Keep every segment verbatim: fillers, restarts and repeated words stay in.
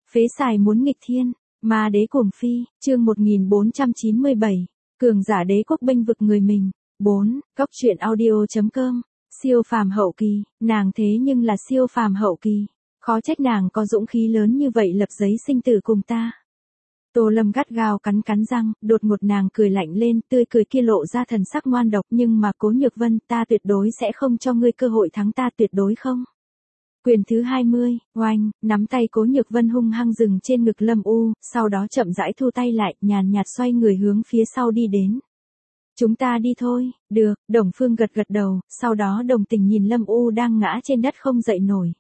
Phế xài muốn nghịch thiên, ma đế cuồng phi, chương một nghìn bốn trăm chín mươi bảy, cường giả đế quốc bênh vực người mình. bốn. Cóc truyện audio chấm com, siêu phàm hậu kỳ, nàng thế nhưng là siêu phàm hậu kỳ, khó trách nàng có dũng khí lớn như vậy lập giấy sinh tử cùng ta. Tô Lâm gắt gao cắn cắn răng, đột ngột nàng cười lạnh lên, tươi cười kia lộ ra thần sắc ngoan độc, nhưng mà Cố Nhược Vân, ta tuyệt đối sẽ không cho ngươi cơ hội thắng ta, tuyệt đối không. Quyền thứ hai mươi, oanh, nắm tay Cố Nhược Vân hung hăng dừng trên ngực Lâm U, sau đó chậm rãi thu tay lại, nhàn nhạt xoay người hướng phía sau đi đến. Chúng ta đi thôi, được, Đồng Phương gật gật đầu, sau đó đồng tình nhìn Lâm U đang ngã trên đất không dậy nổi.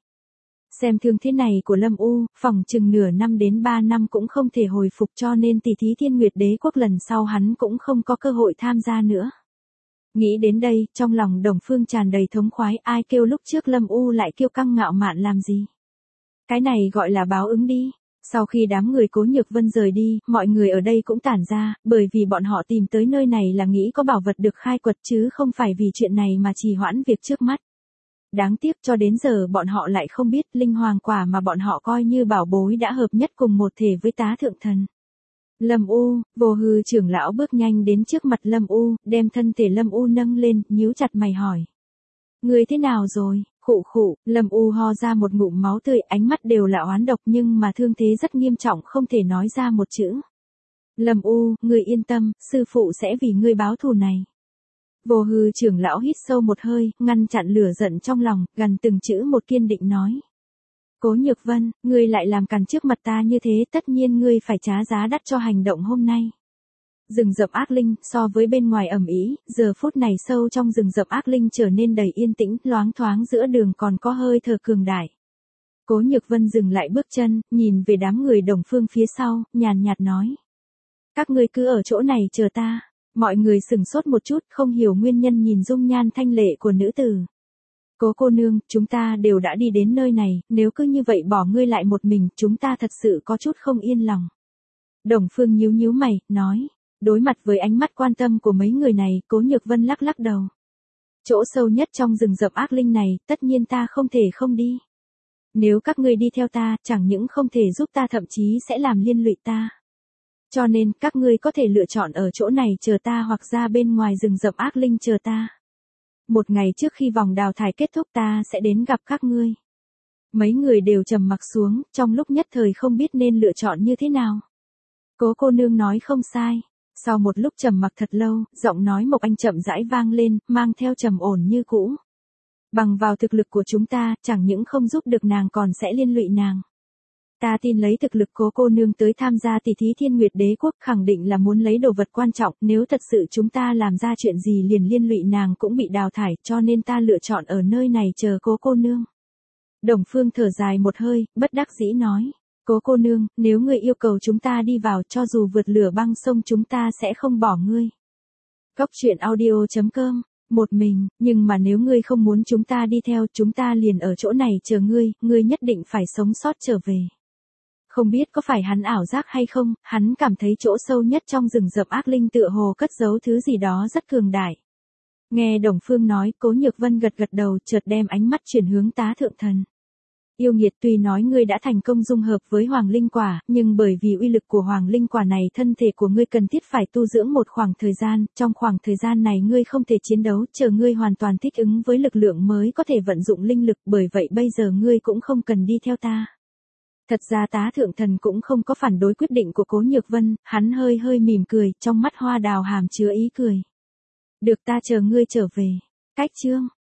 Xem thương thế này của Lâm U, phòng chừng nửa năm đến ba năm cũng không thể hồi phục, cho nên tỷ thí Thiên Nguyệt Đế Quốc lần sau hắn cũng không có cơ hội tham gia nữa. Nghĩ đến đây, trong lòng Đồng Phương tràn đầy thống khoái, ai kêu lúc trước Lâm U lại kiêu căng ngạo mạn làm gì. Cái này gọi là báo ứng đi. Sau khi đám người Cố Nhược Vân rời đi, mọi người ở đây cũng tản ra, bởi vì bọn họ tìm tới nơi này là nghĩ có bảo vật được khai quật chứ không phải vì chuyện này mà trì hoãn việc trước mắt. Đáng tiếc cho đến giờ bọn họ lại không biết linh hoàng quả mà bọn họ coi như bảo bối đã hợp nhất cùng một thể với tá thượng thần. Lâm U, Vô Hư trưởng lão bước nhanh đến trước mặt Lâm U, đem thân thể Lâm U nâng lên, nhíu chặt mày hỏi. Người thế nào rồi? Khụ khụ, Lâm U ho ra một ngụm máu tươi, ánh mắt đều là oán độc nhưng mà thương thế rất nghiêm trọng, không thể nói ra một chữ. Lâm U, ngươi yên tâm, sư phụ sẽ vì ngươi báo thù này. Vô Hư trưởng lão hít sâu một hơi, ngăn chặn lửa giận trong lòng, gần từng chữ một kiên định nói. Cố Nhược Vân, ngươi lại làm càn trước mặt ta như thế, tất nhiên ngươi phải trả giá đắt cho hành động hôm nay. Rừng rậm ác linh, so với bên ngoài ẩm ý, giờ phút này sâu trong rừng rậm ác linh trở nên đầy yên tĩnh, loáng thoáng giữa đường còn có hơi thở cường đại. Cố Nhược Vân dừng lại bước chân, nhìn về đám người Đồng Phương phía sau, nhàn nhạt nói. Các ngươi cứ ở chỗ này chờ ta. Mọi người sửng sốt một chút, không hiểu nguyên nhân nhìn dung nhan thanh lệ của nữ tử. Cố cô nương, chúng ta đều đã đi đến nơi này, nếu cứ như vậy bỏ ngươi lại một mình, chúng ta thật sự có chút không yên lòng. Đồng Phương nhíu nhíu mày, nói. Đối mặt với ánh mắt quan tâm của mấy người này, Cố Nhược Vân lắc lắc đầu. Chỗ sâu nhất trong rừng rậm ác linh này, tất nhiên ta không thể không đi. Nếu các ngươi đi theo ta, chẳng những không thể giúp ta thậm chí sẽ làm liên lụy ta. Cho nên, các ngươi có thể lựa chọn ở chỗ này chờ ta hoặc ra bên ngoài rừng rậm ác linh chờ ta. Một ngày trước khi vòng đào thải kết thúc ta sẽ đến gặp các ngươi. Mấy người đều trầm mặc xuống, trong lúc nhất thời không biết nên lựa chọn như thế nào. Cố cô nương nói không sai. Sau một lúc trầm mặc thật lâu, giọng nói Mộc Anh chậm rãi vang lên, mang theo trầm ổn như cũ. Bằng vào thực lực của chúng ta, chẳng những không giúp được nàng còn sẽ liên lụy nàng. Ta tin lấy thực lực Cố cô nương tới tham gia tỷ thí Thiên Nguyệt Đế Quốc, khẳng định là muốn lấy đồ vật quan trọng, nếu thật sự chúng ta làm ra chuyện gì liền liên lụy nàng cũng bị đào thải, cho nên ta lựa chọn ở nơi này chờ Cố cô nương. Đồng Phương thở dài một hơi, bất đắc dĩ nói. Cố cô nương, nếu ngươi yêu cầu chúng ta đi vào, cho dù vượt lửa băng sông chúng ta sẽ không bỏ ngươi. Cóc truyện audio chấm com, một mình, nhưng mà nếu ngươi không muốn chúng ta đi theo, chúng ta liền ở chỗ này chờ ngươi, ngươi nhất định phải sống sót trở về. Không biết có phải hắn ảo giác hay không, hắn cảm thấy chỗ sâu nhất trong rừng rậm ác linh tựa hồ cất giấu thứ gì đó rất cường đại. Nghe Đồng Phương nói, Cố Nhược Vân gật gật đầu, chợt đem ánh mắt chuyển hướng tá thượng thần. Yêu nghiệt, tuy nói ngươi đã thành công dung hợp với Hoàng Linh Quả, nhưng bởi vì uy lực của Hoàng Linh Quả này thân thể của ngươi cần thiết phải tu dưỡng một khoảng thời gian, trong khoảng thời gian này ngươi không thể chiến đấu, chờ ngươi hoàn toàn thích ứng với lực lượng mới có thể vận dụng linh lực, bởi vậy bây giờ ngươi cũng không cần đi theo ta. Thật ra tá thượng thần cũng không có phản đối quyết định của Cố Nhược Vân, hắn hơi hơi mỉm cười, trong mắt hoa đào hàm chứa ý cười. Được, ta chờ ngươi trở về. Cách chương